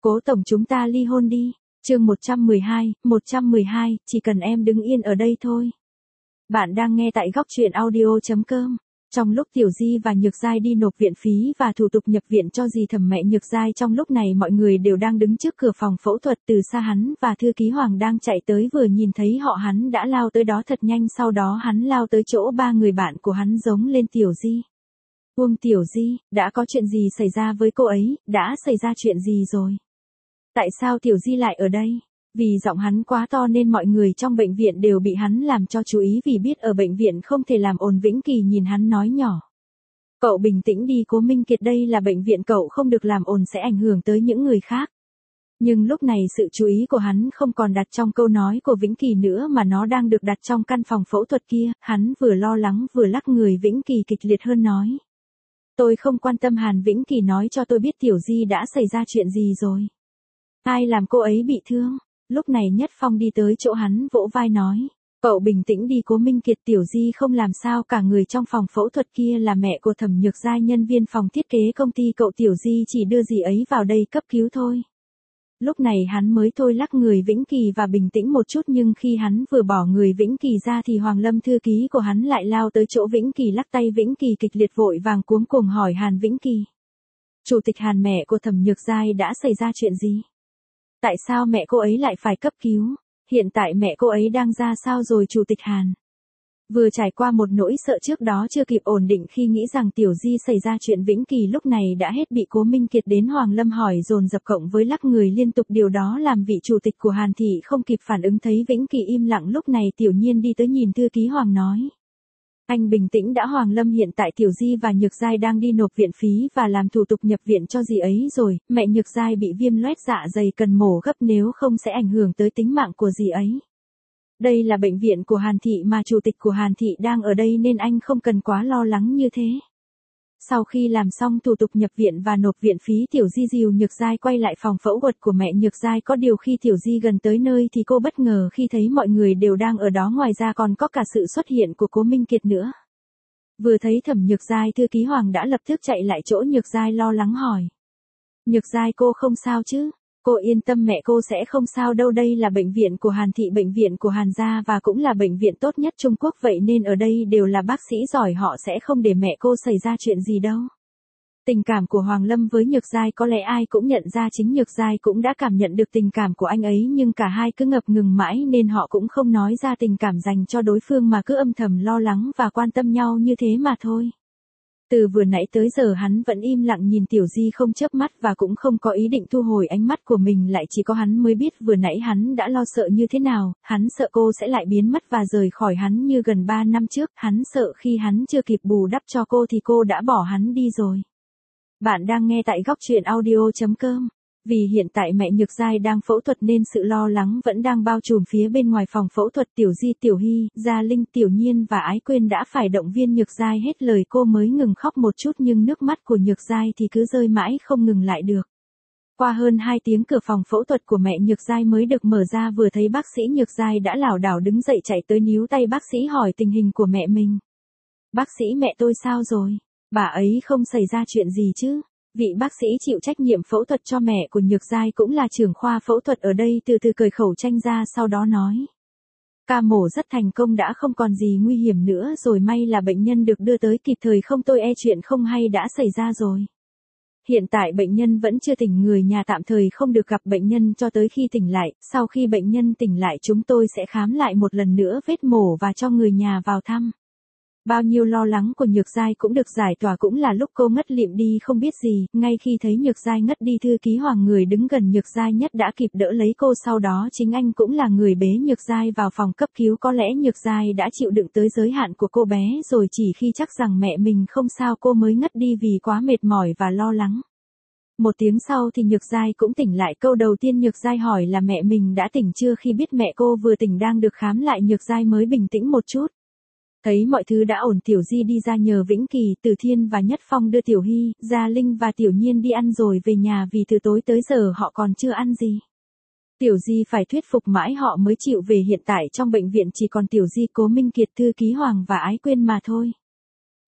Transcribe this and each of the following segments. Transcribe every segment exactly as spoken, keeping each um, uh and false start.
Cố tổng chúng ta ly hôn đi. Chương một trăm mười hai, một trăm mười hai, chỉ cần em đứng yên ở đây thôi. Bạn đang nghe tại góc truyện audio chấm com. Trong lúc Tiểu Di và Nhược Giai đi nộp viện phí và thủ tục nhập viện cho dì thẩm mẹ Nhược Giai, trong lúc này mọi người đều đang đứng trước cửa phòng phẫu thuật. Từ xa hắn và thư ký Hoàng đang chạy tới, vừa nhìn thấy họ hắn đã lao tới đó thật nhanh, sau đó hắn lao tới chỗ ba người bạn của hắn giống lên Tiểu Di. Uông Tiểu Di, đã có chuyện gì xảy ra với cô ấy, đã xảy ra chuyện gì rồi? Tại sao Tiểu Di lại ở đây? Vì giọng hắn quá to nên mọi người trong bệnh viện đều bị hắn làm cho chú ý, vì biết ở bệnh viện không thể làm ồn. Vĩnh Kỳ nhìn hắn nói nhỏ. Cậu bình tĩnh đi Cố Minh Kiệt, đây là bệnh viện, cậu không được làm ồn sẽ ảnh hưởng tới những người khác. Nhưng lúc này sự chú ý của hắn không còn đặt trong câu nói của Vĩnh Kỳ nữa mà nó đang được đặt trong căn phòng phẫu thuật kia. Hắn vừa lo lắng vừa lắc người. Vĩnh Kỳ kịch liệt hơn nói. Tôi không quan tâm. Hàn Vĩnh Kỳ nói cho tôi biết Tiểu Di đã xảy ra chuyện gì rồi. Ai làm cô ấy bị thương? Lúc này Nhất Phong đi tới chỗ hắn vỗ vai nói. Cậu bình tĩnh đi Cố Minh Kiệt, Tiểu Di không làm sao cả. Người trong phòng phẫu thuật kia là mẹ của Thẩm Nhược Giai, nhân viên phòng thiết kế công ty cậu. Tiểu Di chỉ đưa dì ấy vào đây cấp cứu thôi. Lúc này hắn mới thôi lắc người Vĩnh Kỳ và bình tĩnh một chút, nhưng khi hắn vừa bỏ người Vĩnh Kỳ ra thì Hoàng Lâm, thư ký của hắn, lại lao tới chỗ Vĩnh Kỳ lắc tay. Vĩnh Kỳ kịch liệt vội vàng cuống cuồng hỏi Hàn Vĩnh Kỳ. Chủ tịch Hàn, mẹ của Thẩm Nhược Giai đã xảy ra chuyện gì? Tại sao mẹ cô ấy lại phải cấp cứu? Hiện tại mẹ cô ấy đang ra sao rồi Chủ tịch Hàn? Vừa trải qua một nỗi sợ trước đó chưa kịp ổn định khi nghĩ rằng Tiểu Di xảy ra chuyện, Vĩnh Kỳ lúc này đã hết bị Cố Minh Kiệt đến Hoàng Lâm hỏi dồn dập cộng với lắc người liên tục. Điều đó làm vị chủ tịch của Hàn Thị không kịp phản ứng, thấy Vĩnh Kỳ im lặng. Lúc này Tiểu Nhiên đi tới nhìn thư ký Hoàng nói. Anh bình tĩnh đã Hoàng Lâm, hiện tại Tiểu Di và Nhược Giai đang đi nộp viện phí và làm thủ tục nhập viện cho dì ấy rồi. Mẹ Nhược Giai bị viêm loét dạ dày cần mổ gấp, nếu không sẽ ảnh hưởng tới tính mạng của dì ấy. Đây là bệnh viện của Hàn Thị mà chủ tịch của Hàn Thị đang ở đây nên anh không cần quá lo lắng như thế. Sau khi làm xong thủ tục nhập viện và nộp viện phí, Tiểu Di dìu Nhược Giai quay lại phòng phẫu thuật của mẹ Nhược Giai. Có điều khi Tiểu Di gần tới nơi thì cô bất ngờ khi thấy mọi người đều đang ở đó, ngoài ra còn có cả sự xuất hiện của Cố Minh Kiệt nữa. Vừa thấy Thẩm Nhược Giai, thư ký Hoàng đã lập tức chạy lại chỗ Nhược Giai lo lắng hỏi. Nhược Giai, cô không sao chứ? Cô yên tâm, mẹ cô sẽ không sao đâu. Đây là bệnh viện của Hàn Thị, bệnh viện của Hàn gia và cũng là bệnh viện tốt nhất Trung Quốc, vậy nên ở đây đều là bác sĩ giỏi, họ sẽ không để mẹ cô xảy ra chuyện gì đâu. Tình cảm của Hoàng Lâm với Nhược Giai có lẽ ai cũng nhận ra, chính Nhược Giai cũng đã cảm nhận được tình cảm của anh ấy, nhưng cả hai cứ ngập ngừng mãi nên họ cũng không nói ra tình cảm dành cho đối phương mà cứ âm thầm lo lắng và quan tâm nhau như thế mà thôi. Từ vừa nãy tới giờ hắn vẫn im lặng nhìn Tiểu Di không chớp mắt và cũng không có ý định thu hồi ánh mắt của mình lại, chỉ có hắn mới biết vừa nãy hắn đã lo sợ như thế nào. Hắn sợ cô sẽ lại biến mất và rời khỏi hắn như gần ba năm trước, hắn sợ khi hắn chưa kịp bù đắp cho cô thì cô đã bỏ hắn đi rồi. Bạn đang nghe tại góc truyện audio chấm com. Vì hiện tại mẹ Nhược Giai đang phẫu thuật nên sự lo lắng vẫn đang bao trùm phía bên ngoài phòng phẫu thuật. Tiểu Di, Tiểu Hy, Gia Linh, Tiểu Nhiên và Ái Quyên đã phải động viên Nhược Giai hết lời, cô mới ngừng khóc một chút nhưng nước mắt của Nhược Giai thì cứ rơi mãi không ngừng lại được. Qua hơn hai tiếng cửa phòng phẫu thuật của mẹ Nhược Giai mới được mở ra, vừa thấy bác sĩ Nhược Giai đã lảo đảo đứng dậy chạy tới níu tay bác sĩ hỏi tình hình của mẹ mình. Bác sĩ, mẹ tôi sao rồi? Bà ấy không xảy ra chuyện gì chứ? Vị bác sĩ chịu trách nhiệm phẫu thuật cho mẹ của Nhược Giai cũng là trưởng khoa phẫu thuật ở đây từ từ cởi khẩu trang ra, sau đó nói. Ca mổ rất thành công, đã không còn gì nguy hiểm nữa rồi, may là bệnh nhân được đưa tới kịp thời, không tôi e chuyện không hay đã xảy ra rồi. Hiện tại bệnh nhân vẫn chưa tỉnh, người nhà tạm thời không được gặp bệnh nhân cho tới khi tỉnh lại, sau khi bệnh nhân tỉnh lại chúng tôi sẽ khám lại một lần nữa vết mổ và cho người nhà vào thăm. Bao nhiêu lo lắng của Nhược Giai cũng được giải tỏa, cũng là lúc cô ngất lịm đi không biết gì. Ngay khi thấy Nhược Giai ngất đi, thư ký Hoàng, người đứng gần Nhược Giai nhất, đã kịp đỡ lấy cô, sau đó chính anh cũng là người bế Nhược Giai vào phòng cấp cứu. Có lẽ Nhược Giai đã chịu đựng tới giới hạn của cô bé rồi, chỉ khi chắc rằng mẹ mình không sao cô mới ngất đi vì quá mệt mỏi và lo lắng. Một tiếng sau thì Nhược Giai cũng tỉnh lại. Câu đầu tiên Nhược Giai hỏi là mẹ mình đã tỉnh chưa. Khi biết mẹ cô vừa tỉnh đang được khám lại, Nhược Giai mới bình tĩnh một chút. Thấy mọi thứ đã ổn, Tiểu Di đi ra nhờ Vĩnh Kỳ, Từ Thiên và Nhất Phong đưa Tiểu Hy, Gia Linh và Tiểu Nhiên đi ăn rồi về nhà, vì từ tối tới giờ họ còn chưa ăn gì. Tiểu Di phải thuyết phục mãi họ mới chịu về, hiện tại trong bệnh viện chỉ còn Tiểu Di, Cố Minh Kiệt, thư ký Hoàng và Ái Quyên mà thôi.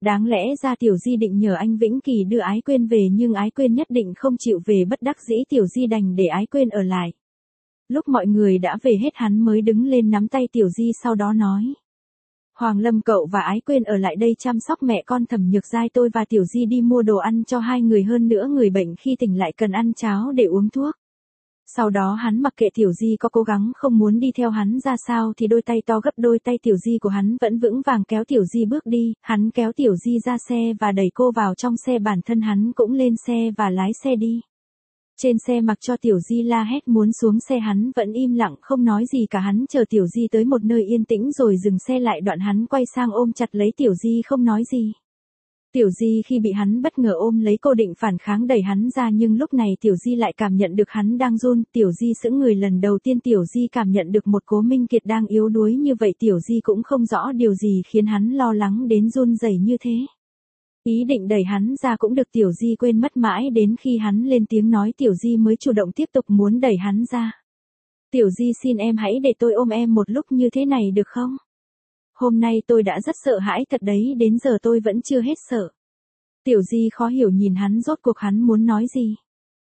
Đáng lẽ ra Tiểu Di định nhờ anh Vĩnh Kỳ đưa Ái Quyên về nhưng Ái Quyên nhất định không chịu về, bất đắc dĩ Tiểu Di đành để Ái Quyên ở lại. Lúc mọi người đã về hết hắn mới đứng lên nắm tay Tiểu Di sau đó nói. Hoàng Lâm cậu và Ái Quyên ở lại đây chăm sóc mẹ con Thẩm Nhược Giai, tôi và Tiểu Di đi mua đồ ăn cho hai người, hơn nữa người bệnh khi tỉnh lại cần ăn cháo để uống thuốc. Sau đó hắn mặc kệ Tiểu Di có cố gắng không muốn đi theo hắn ra sao thì đôi tay to gấp đôi tay Tiểu Di của hắn vẫn vững vàng kéo Tiểu Di bước đi, hắn kéo Tiểu Di ra xe và đẩy cô vào trong xe, bản thân hắn cũng lên xe và lái xe đi. Trên xe mặc cho Tiểu Di la hét muốn xuống xe, hắn vẫn im lặng không nói gì cả, hắn chờ Tiểu Di tới một nơi yên tĩnh rồi dừng xe lại, đoạn hắn quay sang ôm chặt lấy Tiểu Di không nói gì. Tiểu Di khi bị hắn bất ngờ ôm lấy cô định phản kháng đẩy hắn ra, nhưng lúc này Tiểu Di lại cảm nhận được hắn đang run, Tiểu Di sững người, lần đầu tiên Tiểu Di cảm nhận được một Cố Minh Kiệt đang yếu đuối như vậy, Tiểu Di cũng không rõ điều gì khiến hắn lo lắng đến run rẩy như thế. Ý định đẩy hắn ra cũng được Tiểu Di quên mất, mãi đến khi hắn lên tiếng nói Tiểu Di mới chủ động tiếp tục muốn đẩy hắn ra. Tiểu Di xin em hãy để tôi ôm em một lúc như thế này được không? Hôm nay tôi đã rất sợ hãi thật đấy, đến giờ tôi vẫn chưa hết sợ. Tiểu Di khó hiểu nhìn hắn, rốt cuộc hắn muốn nói gì?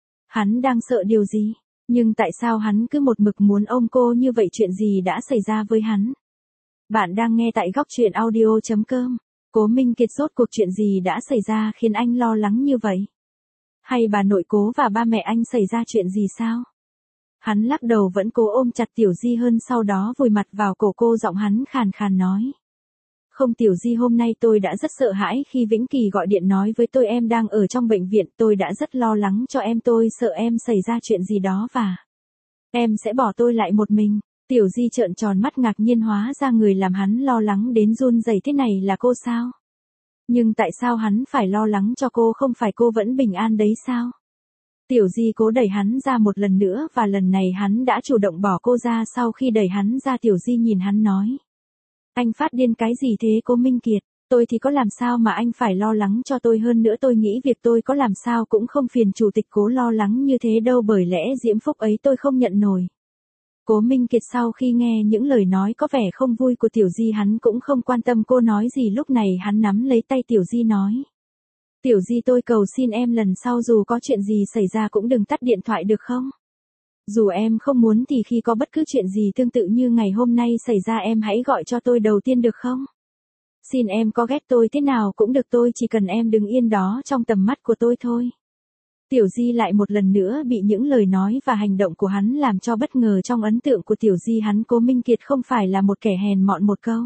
Hắn đang sợ điều gì? Nhưng tại sao hắn cứ một mực muốn ôm cô như vậy, chuyện gì đã xảy ra với hắn? Bạn đang nghe tại góc truyện audio chấm com. Cố Minh Kiệt, rốt cuộc chuyện gì đã xảy ra khiến anh lo lắng như vậy? Hay bà nội Cố và ba mẹ anh xảy ra chuyện gì sao? Hắn lắc đầu vẫn cố ôm chặt Tiểu Di hơn, sau đó vùi mặt vào cổ cô, giọng hắn khàn khàn nói. Không Tiểu Di, hôm nay tôi đã rất sợ hãi khi Vĩnh Kỳ gọi điện nói với tôi em đang ở trong bệnh viện, tôi đã rất lo lắng cho em, tôi sợ em xảy ra chuyện gì đó và em sẽ bỏ tôi lại một mình. Tiểu Di trợn tròn mắt ngạc nhiên, hóa ra người làm hắn lo lắng đến run rẩy thế này là cô sao? Nhưng tại sao hắn phải lo lắng cho cô, không phải cô vẫn bình an đấy sao? Tiểu Di cố đẩy hắn ra một lần nữa và lần này hắn đã chủ động bỏ cô ra. Sau khi đẩy hắn ra, Tiểu Di nhìn hắn nói. Anh phát điên cái gì thế Cố Minh Kiệt? Tôi thì có làm sao mà anh phải lo lắng cho tôi, hơn nữa tôi nghĩ việc tôi có làm sao cũng không phiền chủ tịch Cố lo lắng như thế đâu, bởi lẽ diễm phúc ấy tôi không nhận nổi. Cố Minh Kiệt sau khi nghe những lời nói có vẻ không vui của Tiểu Di, hắn cũng không quan tâm cô nói gì, lúc này hắn nắm lấy tay Tiểu Di nói. Tiểu Di, tôi cầu xin em lần sau dù có chuyện gì xảy ra cũng đừng tắt điện thoại được không? Dù em không muốn thì khi có bất cứ chuyện gì tương tự như ngày hôm nay xảy ra em hãy gọi cho tôi đầu tiên được không? Xin em có ghét tôi thế nào cũng được, tôi chỉ cần em đứng yên đó trong tầm mắt của tôi thôi. Tiểu Di lại một lần nữa bị những lời nói và hành động của hắn làm cho bất ngờ. Trong ấn tượng của Tiểu Di, hắn Cố Minh Kiệt không phải là một kẻ hèn mọn, một câu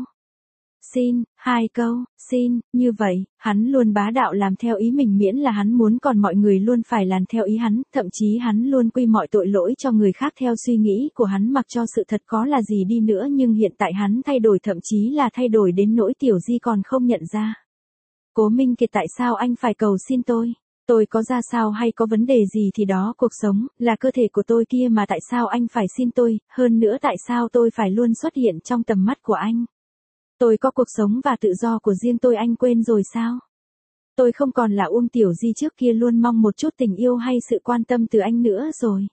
xin, hai câu xin, như vậy, hắn luôn bá đạo làm theo ý mình miễn là hắn muốn, còn mọi người luôn phải làm theo ý hắn, thậm chí hắn luôn quy mọi tội lỗi cho người khác theo suy nghĩ của hắn, mặc cho sự thật có là gì đi nữa, nhưng hiện tại hắn thay đổi, thậm chí là thay đổi đến nỗi Tiểu Di còn không nhận ra. Cố Minh Kiệt, tại sao anh phải cầu xin tôi? Tôi có ra sao hay có vấn đề gì thì đó, cuộc sống, là cơ thể của tôi kia mà, tại sao anh phải xin tôi, hơn nữa tại sao tôi phải luôn xuất hiện trong tầm mắt của anh? Tôi có cuộc sống và tự do của riêng tôi, anh quên rồi sao? Tôi không còn là Uông Tiểu Di trước kia luôn mong một chút tình yêu hay sự quan tâm từ anh nữa rồi.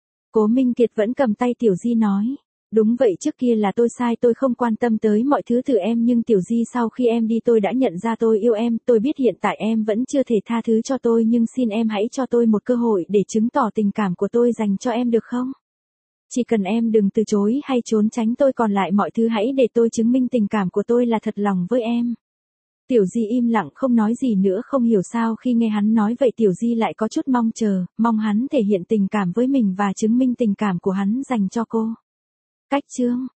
Cố Minh Kiệt vẫn cầm tay Tiểu Di nói. Đúng vậy, trước kia là tôi sai, tôi không quan tâm tới mọi thứ từ em, nhưng Tiểu Di sau khi em đi tôi đã nhận ra tôi yêu em, tôi biết hiện tại em vẫn chưa thể tha thứ cho tôi, nhưng xin em hãy cho tôi một cơ hội để chứng tỏ tình cảm của tôi dành cho em được không? Chỉ cần em đừng từ chối hay trốn tránh tôi, còn lại mọi thứ hãy để tôi chứng minh tình cảm của tôi là thật lòng với em. Tiểu Di im lặng không nói gì nữa, không hiểu sao khi nghe hắn nói vậy Tiểu Di lại có chút mong chờ, mong hắn thể hiện tình cảm với mình và chứng minh tình cảm của hắn dành cho cô. Cách chương